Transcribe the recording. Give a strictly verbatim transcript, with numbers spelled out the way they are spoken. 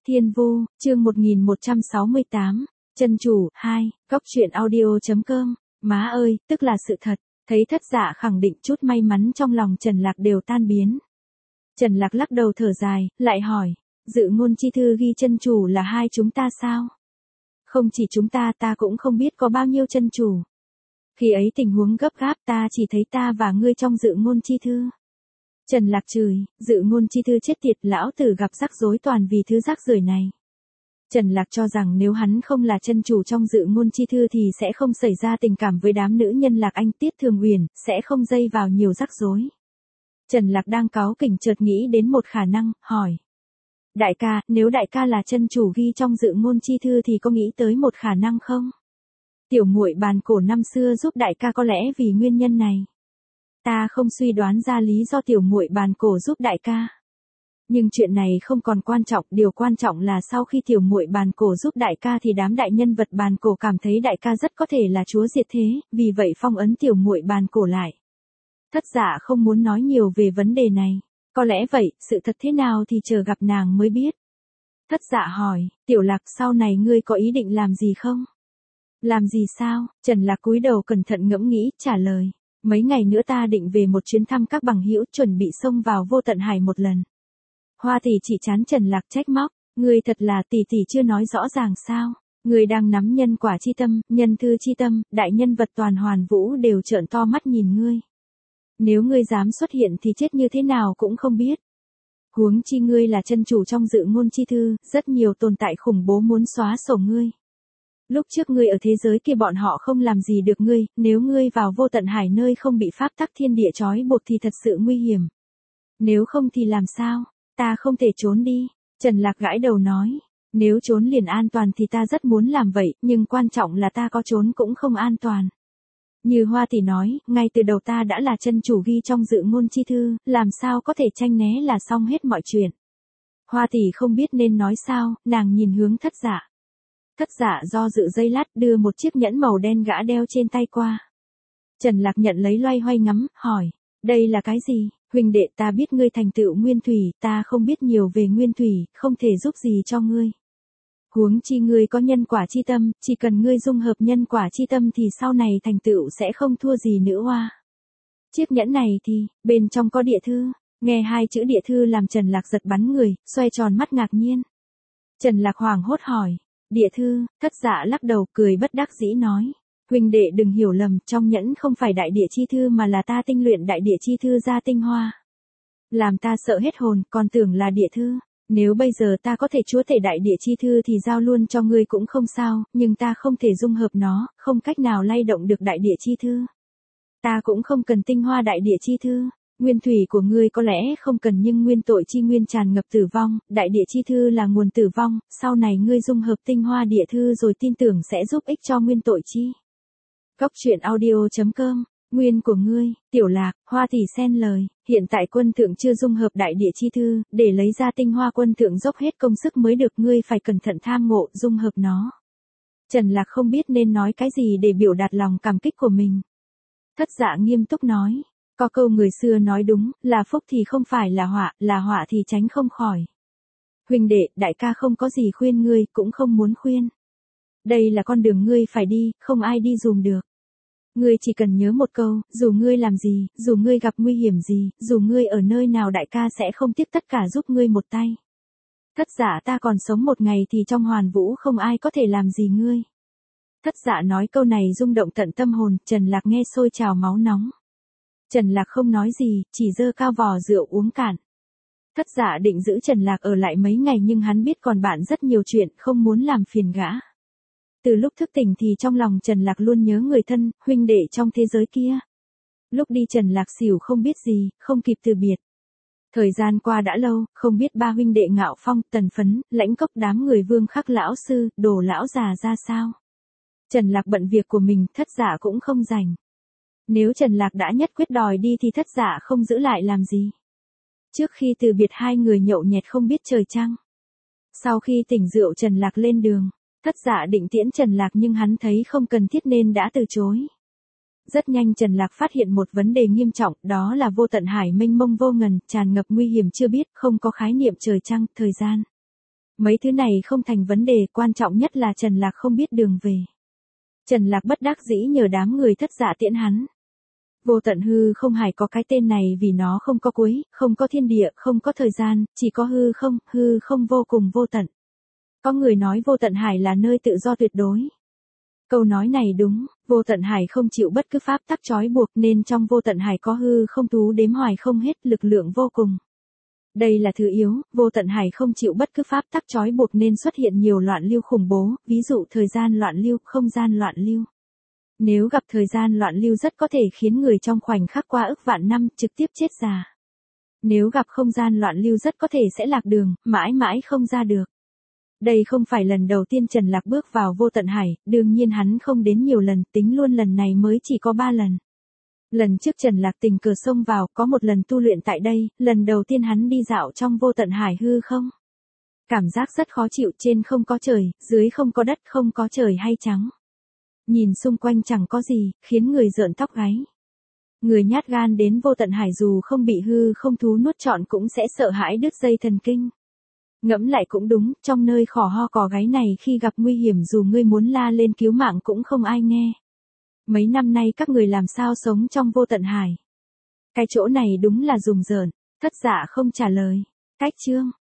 Thiên Vu, chương một nghìn một trăm sáu mươi tám, chân chủ, hai, góc truyện audio.com, má ơi, tức là sự thật, thấy Thất Dạ khẳng định chút may mắn trong lòng Trần Lạc đều tan biến. Trần Lạc lắc đầu thở dài, lại hỏi, dự ngôn chi thư ghi chân chủ là hai chúng ta sao? Không chỉ chúng ta, ta cũng không biết có bao nhiêu chân chủ. Khi ấy tình huống gấp gáp, ta chỉ thấy ta và ngươi trong dự ngôn chi thư. Trần Lạc chửi, dự ngôn chi thư chết tiệt, lão tử gặp rắc rối toàn vì thứ rác rưởi này. Trần Lạc cho rằng nếu hắn không là chân chủ trong dự ngôn chi thư thì sẽ không xảy ra tình cảm với đám nữ nhân Lạc Anh Tiết Thường Uyển, sẽ không dây vào nhiều rắc rối. Trần Lạc đang cáu kỉnh chợt nghĩ đến một khả năng, hỏi. Đại ca, nếu đại ca là chân chủ ghi trong dự ngôn chi thư thì có nghĩ tới một khả năng không? Tiểu muội bàn cổ năm xưa giúp đại ca có lẽ vì nguyên nhân này. Ta không suy đoán ra lý do tiểu muội bàn cổ giúp đại ca. Nhưng chuyện này không còn quan trọng, điều quan trọng là sau khi tiểu muội bàn cổ giúp đại ca thì đám đại nhân vật bàn cổ cảm thấy đại ca rất có thể là chúa diệt thế, vì vậy phong ấn tiểu muội bàn cổ lại. Thất Dạ không muốn nói nhiều về vấn đề này. Có lẽ vậy, sự thật thế nào thì chờ gặp nàng mới biết. Thất Dạ hỏi, Tiểu Lạc sau này ngươi có ý định làm gì không? Làm gì sao? Trần Lạc cúi đầu cẩn thận ngẫm nghĩ, trả lời. Mấy ngày nữa ta định về một chuyến thăm các bằng hữu, chuẩn bị xông vào vô tận hải một lần. Hoa tỷ chỉ chán Trần Lạc trách móc, ngươi thật là tỷ tỷ chưa nói rõ ràng sao? Ngươi đang nắm nhân quả chi tâm, nhân thư chi tâm, đại nhân vật toàn hoàn vũ đều trợn to mắt nhìn ngươi. Nếu ngươi dám xuất hiện thì chết như thế nào cũng không biết. Huống chi ngươi là chân chủ trong dự ngôn chi thư, rất nhiều tồn tại khủng bố muốn xóa sổ ngươi. Lúc trước ngươi ở thế giới kia bọn họ không làm gì được ngươi, nếu ngươi vào vô tận hải nơi không bị pháp tắc thiên địa trói buộc thì thật sự nguy hiểm. Nếu không thì làm sao? Ta không thể trốn đi. Trần Lạc gãi đầu nói, nếu trốn liền an toàn thì ta rất muốn làm vậy, nhưng quan trọng là ta có trốn cũng không an toàn. Như Hoa tỷ nói, ngay từ đầu ta đã là chân chủ ghi trong dự ngôn chi thư, làm sao có thể tranh né là xong hết mọi chuyện. Hoa tỷ không biết nên nói sao, nàng nhìn hướng Thất Dạ. Thất Dạ do dự giây lát đưa một chiếc nhẫn màu đen gã đeo trên tay qua. Trần Lạc nhận lấy loay hoay ngắm, hỏi, đây là cái gì? Huynh đệ, ta biết ngươi thành tựu nguyên thủy, ta không biết nhiều về nguyên thủy, không thể giúp gì cho ngươi. Huống chi ngươi có nhân quả chi tâm, chỉ cần ngươi dung hợp nhân quả chi tâm thì sau này thành tựu sẽ không thua gì nữa Hoa. Chiếc nhẫn này thì, bên trong có địa thư, nghe hai chữ địa thư làm Trần Lạc giật bắn người, xoay tròn mắt ngạc nhiên. Trần Lạc hoảng hốt hỏi, địa thư? Thất Dạ lắc đầu cười bất đắc dĩ nói, huynh đệ đừng hiểu lầm, trong nhẫn không phải đại địa chi thư mà là ta tinh luyện đại địa chi thư ra tinh hoa. Làm ta sợ hết hồn, còn tưởng là địa thư. Nếu bây giờ ta có thể chúa tể đại địa chi thư thì giao luôn cho ngươi cũng không sao, nhưng ta không thể dung hợp nó, không cách nào lay động được đại địa chi thư. Ta cũng không cần tinh hoa đại địa chi thư, nguyên thủy của ngươi có lẽ không cần nhưng nguyên tội chi nguyên tràn ngập tử vong, đại địa chi thư là nguồn tử vong, sau này ngươi dung hợp tinh hoa địa thư rồi tin tưởng sẽ giúp ích cho nguyên tội chi. Góc truyện audio.com. Nguyên của ngươi, Tiểu Lạc, Hoa tỷ xen lời, hiện tại quân thượng chưa dung hợp đại địa chi thư, để lấy ra tinh hoa quân thượng dốc hết công sức mới được, ngươi phải cẩn thận tham ngộ, dung hợp nó. Trần Lạc không biết nên nói cái gì để biểu đạt lòng cảm kích của mình. Thất Dạ nghiêm túc nói, có câu người xưa nói đúng, là phúc thì không phải là họa, là họa thì tránh không khỏi. Huynh đệ, đại ca không có gì khuyên ngươi, cũng không muốn khuyên. Đây là con đường ngươi phải đi, không ai đi dùm được. Ngươi chỉ cần nhớ một câu, dù ngươi làm gì, dù ngươi gặp nguy hiểm gì, dù ngươi ở nơi nào đại ca sẽ không tiếc tất cả giúp ngươi một tay. Thất Dạ ta còn sống một ngày thì trong hoàn vũ không ai có thể làm gì ngươi. Thất Dạ nói câu này rung động tận tâm hồn, Trần Lạc nghe sôi trào máu nóng. Trần Lạc không nói gì, chỉ giơ cao vò rượu uống cạn. Thất Dạ định giữ Trần Lạc ở lại mấy ngày nhưng hắn biết còn bạn rất nhiều chuyện, không muốn làm phiền gã. Từ lúc thức tỉnh thì trong lòng Trần Lạc luôn nhớ người thân, huynh đệ trong thế giới kia. Lúc đi Trần Lạc xỉu không biết gì, không kịp từ biệt. Thời gian qua đã lâu, không biết ba huynh đệ Ngạo Phong, Tần Phấn, Lãnh Cốc đám người Vương Khắc lão sư, Đồ lão già ra sao. Trần Lạc bận việc của mình, Thất Dạ cũng không rảnh. Nếu Trần Lạc đã nhất quyết đòi đi thì Thất Dạ không giữ lại làm gì. Trước khi từ biệt hai người nhậu nhẹt không biết trời trăng. Sau khi tỉnh rượu Trần Lạc lên đường. Thất Dạ định tiễn Trần Lạc nhưng hắn thấy không cần thiết nên đã từ chối. Rất nhanh Trần Lạc phát hiện một vấn đề nghiêm trọng, đó là vô tận hải mênh mông vô ngần, tràn ngập nguy hiểm chưa biết, không có khái niệm trời trăng, thời gian. Mấy thứ này không thành vấn đề, quan trọng nhất là Trần Lạc không biết đường về. Trần Lạc bất đắc dĩ nhờ đám người thất dạ tiễn hắn. Vô tận hư không hải có cái tên này vì nó không có cuối, không có thiên địa, không có thời gian, chỉ có hư không, hư không vô cùng vô tận. Có người nói vô tận hải là nơi tự do tuyệt đối. Câu nói này đúng, vô tận hải không chịu bất cứ pháp tắc trói buộc nên trong vô tận hải có hư không thú đếm hoài không hết, lực lượng vô cùng. Đây là thứ yếu, vô tận hải không chịu bất cứ pháp tắc trói buộc nên xuất hiện nhiều loạn lưu khủng bố, ví dụ thời gian loạn lưu, không gian loạn lưu. Nếu gặp thời gian loạn lưu rất có thể khiến người trong khoảnh khắc qua ức vạn năm trực tiếp chết già. Nếu gặp không gian loạn lưu rất có thể sẽ lạc đường, mãi mãi không ra được. Đây không phải lần đầu tiên Trần Lạc bước vào vô tận hải, đương nhiên hắn không đến nhiều lần, tính luôn lần này mới chỉ có ba lần. Lần trước Trần Lạc tình cờ xông vào, có một lần tu luyện tại đây, lần đầu tiên hắn đi dạo trong vô tận hải hư không. Cảm giác rất khó chịu, trên không có trời, dưới không có đất, không có trời hay trắng. Nhìn xung quanh chẳng có gì, khiến người rợn tóc gáy. Người nhát gan đến vô tận hải dù không bị hư không thú nuốt trọn cũng sẽ sợ hãi đứt dây thần kinh. Ngẫm lại cũng đúng, trong nơi khỏ ho cò gáy này khi gặp nguy hiểm dù ngươi muốn la lên cứu mạng cũng không ai nghe. Mấy năm nay các người làm sao sống trong vô tận hải? Cái chỗ này đúng là rùng rợn, thất dạ không trả lời. Cách chương.